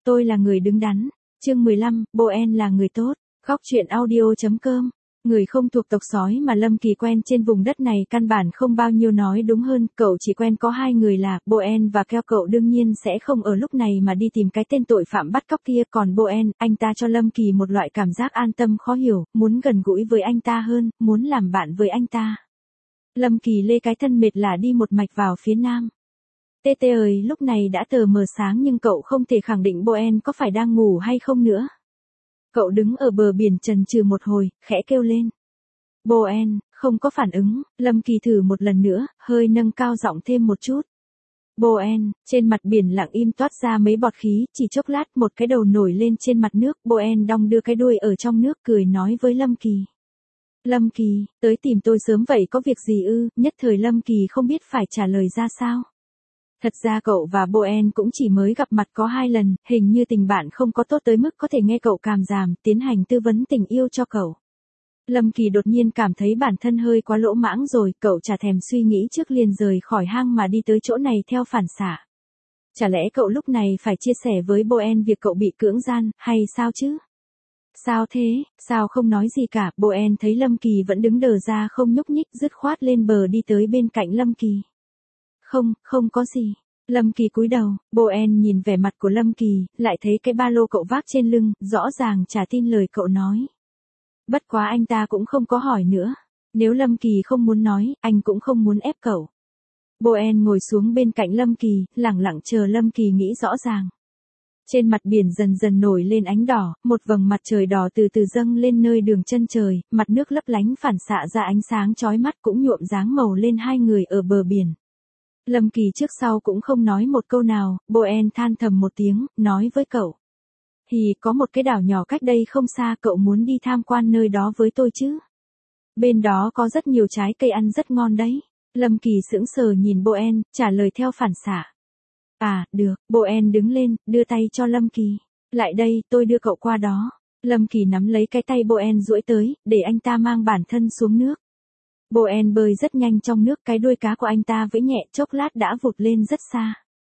Tôi là người đứng đắn. Chương 15, Boen là người tốt. Góc truyện audio.com. Người không thuộc tộc sói mà Lâm Kỳ quen trên vùng đất này căn bản không bao nhiêu, nói đúng hơn, cậu chỉ quen có hai người là Boen và Keo. Cậu đương nhiên sẽ không ở lúc này mà đi tìm cái tên tội phạm bắt cóc kia, còn Boen, anh ta cho Lâm Kỳ một loại cảm giác an tâm khó hiểu, muốn gần gũi với anh ta hơn, muốn làm bạn với anh ta. Lâm Kỳ lê cái thân mệt lả đi một mạch vào phía nam. Tê tê ơi, lúc này đã tờ mờ sáng nhưng cậu không thể khẳng định Boen có phải đang ngủ hay không nữa. Cậu đứng ở bờ biển chần chừ một hồi, khẽ kêu lên. Boen, không có phản ứng. Lâm Kỳ thử một lần nữa, hơi nâng cao giọng thêm một chút. Boen, trên mặt biển lặng im toát ra mấy bọt khí, chỉ chốc lát một cái đầu nổi lên trên mặt nước. Boen đong đưa cái đuôi ở trong nước cười nói với Lâm Kỳ. Lâm Kỳ, tới tìm tôi sớm vậy có việc gì ư? Nhất thời Lâm Kỳ không biết phải trả lời ra sao. Thật ra cậu và Boen cũng chỉ mới gặp mặt có 2 lần, hình như tình bạn không có tốt tới mức có thể nghe cậu càm ràm, tiến hành tư vấn tình yêu cho cậu. Lâm Kỳ đột nhiên cảm thấy bản thân hơi quá lỗ mãng rồi, cậu chả thèm suy nghĩ trước liền rời khỏi hang mà đi tới chỗ này theo phản xạ. Chả lẽ cậu lúc này phải chia sẻ với Boen việc cậu bị cưỡng gian, hay sao chứ? Sao thế, sao không nói gì cả? Boen thấy Lâm Kỳ vẫn đứng đờ ra không nhúc nhích, dứt khoát lên bờ đi tới bên cạnh Lâm Kỳ. Không có gì. Lâm Kỳ cúi đầu, Boen nhìn vẻ mặt của Lâm Kỳ, lại thấy cái ba lô cậu vác trên lưng, rõ ràng chả tin lời cậu nói. Bất quá anh ta cũng không có hỏi nữa. Nếu Lâm Kỳ không muốn nói, anh cũng không muốn ép cậu. Boen ngồi xuống bên cạnh Lâm Kỳ, lẳng lặng chờ Lâm Kỳ nghĩ rõ ràng. Trên mặt biển dần dần nổi lên ánh đỏ, một vầng mặt trời đỏ từ từ dâng lên nơi đường chân trời, mặt nước lấp lánh phản xạ ra ánh sáng chói mắt cũng nhuộm dáng màu lên hai người ở bờ biển. Lâm Kỳ trước sau cũng không nói một câu nào, Boen than thầm một tiếng, nói với cậu. Có một cái đảo nhỏ cách đây không xa, cậu muốn đi tham quan nơi đó với tôi chứ? Bên đó có rất nhiều trái cây ăn rất ngon đấy. Lâm Kỳ sững sờ nhìn Boen, trả lời theo phản xạ. À, được. Boen đứng lên, đưa tay cho Lâm Kỳ. Lại đây, tôi đưa cậu qua đó. Lâm Kỳ nắm lấy cái tay Boen duỗi tới, để anh ta mang bản thân xuống nước. Boen bơi rất nhanh trong nước, cái đuôi cá của anh ta vẫy nhẹ, chốc lát đã vụt lên rất xa.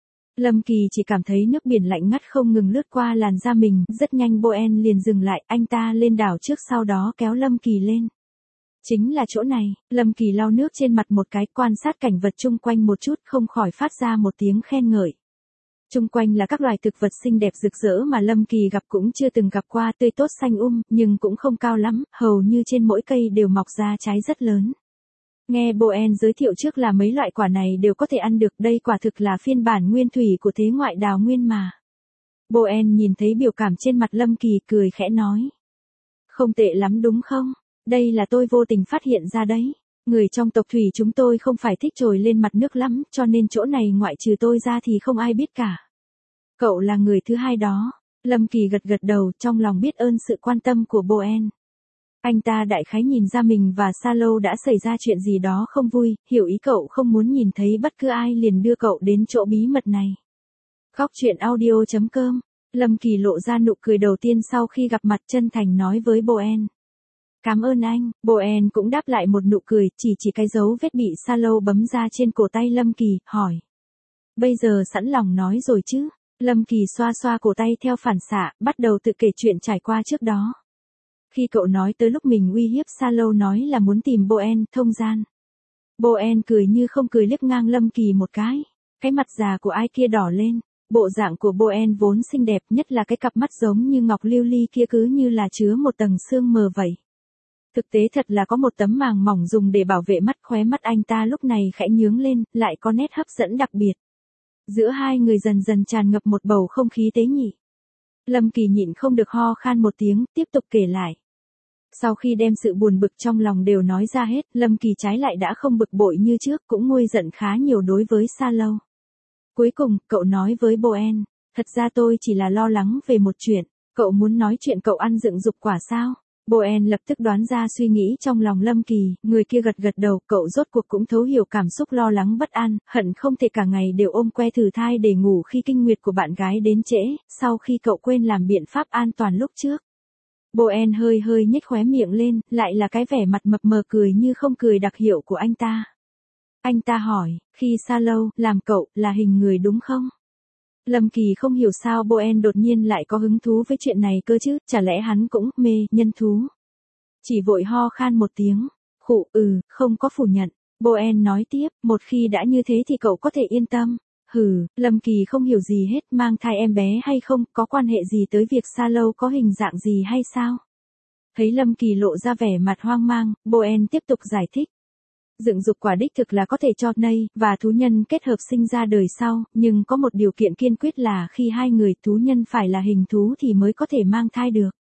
Lâm Kỳ chỉ cảm thấy nước biển lạnh ngắt không ngừng lướt qua làn da mình, rất nhanh Boen liền dừng lại, anh ta lên đảo trước sau đó kéo Lâm Kỳ lên. Chính là chỗ này. Lâm Kỳ lau nước trên mặt một cái, quan sát cảnh vật chung quanh một chút, không khỏi phát ra một tiếng khen ngợi. Chung quanh là các loài thực vật xinh đẹp rực rỡ mà Lâm Kỳ gặp cũng chưa từng gặp qua, tươi tốt xanh nhưng cũng không cao lắm, hầu như trên mỗi cây đều mọc ra trái rất lớn. Nghe Boen giới thiệu trước là mấy loại quả này đều có thể ăn được, đây quả thực là phiên bản nguyên thủy của thế ngoại đào nguyên mà. Boen nhìn thấy biểu cảm trên mặt Lâm Kỳ, cười khẽ nói. Không tệ lắm đúng không? Đây là tôi vô tình phát hiện ra đấy. Người trong tộc thủy chúng tôi không phải thích trồi lên mặt nước lắm, cho nên chỗ này ngoại trừ tôi ra thì không ai biết cả. Cậu là người thứ hai đó. Lâm Kỳ gật gật đầu, trong lòng biết ơn sự quan tâm của Boen. Anh ta đại khái nhìn ra mình và Salo đã xảy ra chuyện gì đó không vui, hiểu ý cậu không muốn nhìn thấy bất cứ ai, liền đưa cậu đến chỗ bí mật này. Góc truyện audio.com. Lâm Kỳ lộ ra nụ cười đầu tiên sau khi gặp mặt, chân thành nói với Boen. Cảm ơn anh. Boen cũng đáp lại một nụ cười, chỉ cái dấu vết bị Salo bấm ra trên cổ tay Lâm Kỳ, hỏi. Bây giờ sẵn lòng nói rồi chứ? Lâm Kỳ xoa xoa cổ tay theo phản xạ, bắt đầu tự kể chuyện trải qua trước đó. Khi cậu nói tới lúc mình uy hiếp Salo nói là muốn tìm Boen thông gian. Boen cười như không cười liếc ngang Lâm Kỳ một cái mặt già của ai kia đỏ lên. Bộ dạng của Boen vốn xinh đẹp, nhất là cái cặp mắt giống như ngọc lưu ly kia cứ như là chứa một tầng sương mờ vậy. Thực tế thật là có một tấm màng mỏng dùng để bảo vệ mắt, khóe mắt anh ta lúc này khẽ nhướng lên, lại có nét hấp dẫn đặc biệt. Giữa hai người dần dần tràn ngập một bầu không khí tế nhị. Lâm Kỳ nhịn không được ho khan một tiếng, tiếp tục kể lại. Sau khi đem sự buồn bực trong lòng đều nói ra hết, Lâm Kỳ trái lại đã không bực bội như trước, cũng nguôi giận khá nhiều đối với Salo. Cuối cùng, cậu nói với Boen, thật ra tôi chỉ là lo lắng về một chuyện, cậu muốn nói chuyện cậu ăn dựng dục quả sao? Boen lập tức đoán ra suy nghĩ trong lòng Lâm Kỳ, người kia gật gật đầu, cậu rốt cuộc cũng thấu hiểu cảm xúc lo lắng bất an, hận không thể cả ngày đều ôm que thử thai để ngủ khi kinh nguyệt của bạn gái đến trễ, sau khi cậu quên làm biện pháp an toàn lúc trước. Boen hơi nhếch khóe miệng lên, lại là cái vẻ mặt mập mờ cười như không cười đặc hiệu của anh ta. Anh ta hỏi, khi Salo làm cậu là hình người đúng không? Lâm Kỳ không hiểu sao Boen đột nhiên lại có hứng thú với chuyện này cơ chứ, chả lẽ hắn cũng mê nhân thú. Chỉ vội ho khan một tiếng, khụ không có phủ nhận. Boen nói tiếp, một khi đã như thế thì cậu có thể yên tâm. Lâm Kỳ không hiểu gì hết, mang thai em bé hay không, có quan hệ gì tới việc Sa Lâu có hình dạng gì hay sao? Thấy Lâm Kỳ lộ ra vẻ mặt hoang mang, Boen tiếp tục giải thích. Dựng dục quả đích thực là có thể cho nây và thú nhân kết hợp sinh ra đời sau, nhưng có một điều kiện kiên quyết là khi hai người thú nhân phải là hình thú thì mới có thể mang thai được.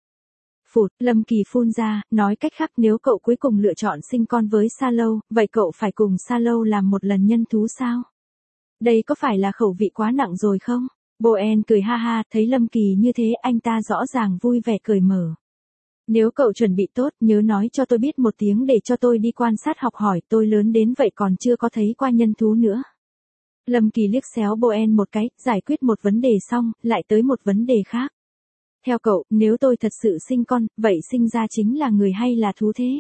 Lâm Kỳ phun ra, nói cách khác nếu cậu cuối cùng lựa chọn sinh con với Sa Lâu, vậy cậu phải cùng Sa Lâu làm một lần nhân thú sao? Đây có phải là khẩu vị quá nặng rồi không? Boen cười ha ha, thấy Lâm Kỳ như thế anh ta rõ ràng vui vẻ cười mở. Nếu cậu chuẩn bị tốt, nhớ nói cho tôi biết một tiếng để cho tôi đi quan sát học hỏi, tôi lớn đến vậy còn chưa có thấy qua nhân thú nữa. Lâm Kỳ liếc xéo Boen một cái, giải quyết một vấn đề xong, lại tới một vấn đề khác. Theo cậu, nếu tôi thật sự sinh con, vậy sinh ra chính là người hay là thú thế?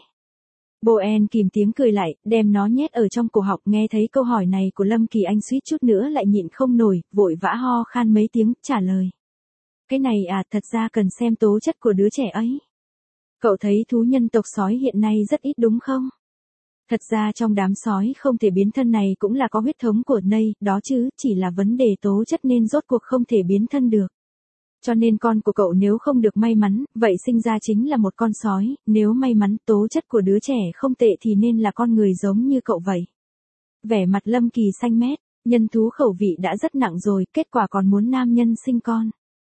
Boen kìm tiếng cười lại, đem nó nhét ở trong cổ họng, nghe thấy câu hỏi này của Lâm Kỳ anh suýt chút nữa lại nhịn không nổi, vội vã ho khan mấy tiếng, trả lời. Cái này thật ra cần xem tố chất của đứa trẻ ấy. Cậu thấy thú nhân tộc sói hiện nay rất ít đúng không? Thật ra trong đám sói không thể biến thân này cũng là có huyết thống của nây, đó chứ, chỉ là vấn đề tố chất nên rốt cuộc không thể biến thân được. Cho nên con của cậu nếu không được may mắn, vậy sinh ra chính là một con sói, nếu may mắn tố chất của đứa trẻ không tệ thì nên là con người giống như cậu vậy. Vẻ mặt Lâm Kỳ xanh mét, nhân thú khẩu vị đã rất nặng rồi, kết quả còn muốn nam nhân sinh con.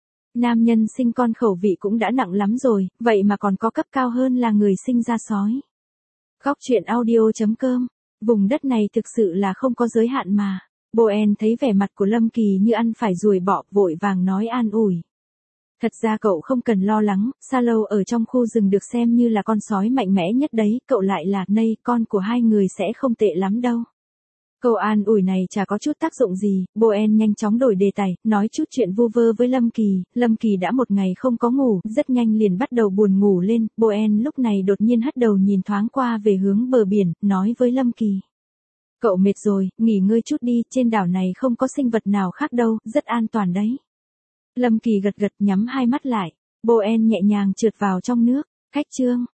Nam nhân sinh con khẩu vị cũng đã nặng lắm rồi, vậy mà còn có cấp cao hơn là người sinh ra sói. Góc truyện audio.com, vùng đất này thực sự là không có giới hạn mà. Boen thấy vẻ mặt của Lâm Kỳ như ăn phải ruồi bọ, vội vàng nói an ủi. Thật ra cậu không cần lo lắng, Sa Lâu ở trong khu rừng được xem như là con sói mạnh mẽ nhất đấy, cậu lại là nây, con của hai người sẽ không tệ lắm đâu. Câu an ủi này chả có chút tác dụng gì, Boen nhanh chóng đổi đề tài, nói chút chuyện vu vơ với Lâm Kỳ đã một ngày không có ngủ, rất nhanh liền bắt đầu buồn ngủ lên, Boen lúc này đột nhiên hất đầu nhìn thoáng qua về hướng bờ biển, nói với Lâm Kỳ. Cậu mệt rồi, nghỉ ngơi chút đi, trên đảo này không có sinh vật nào khác đâu, rất an toàn đấy. Lâm Kỳ gật gật nhắm hai mắt lại, Boen nhẹ nhàng trượt vào trong nước, cách chương.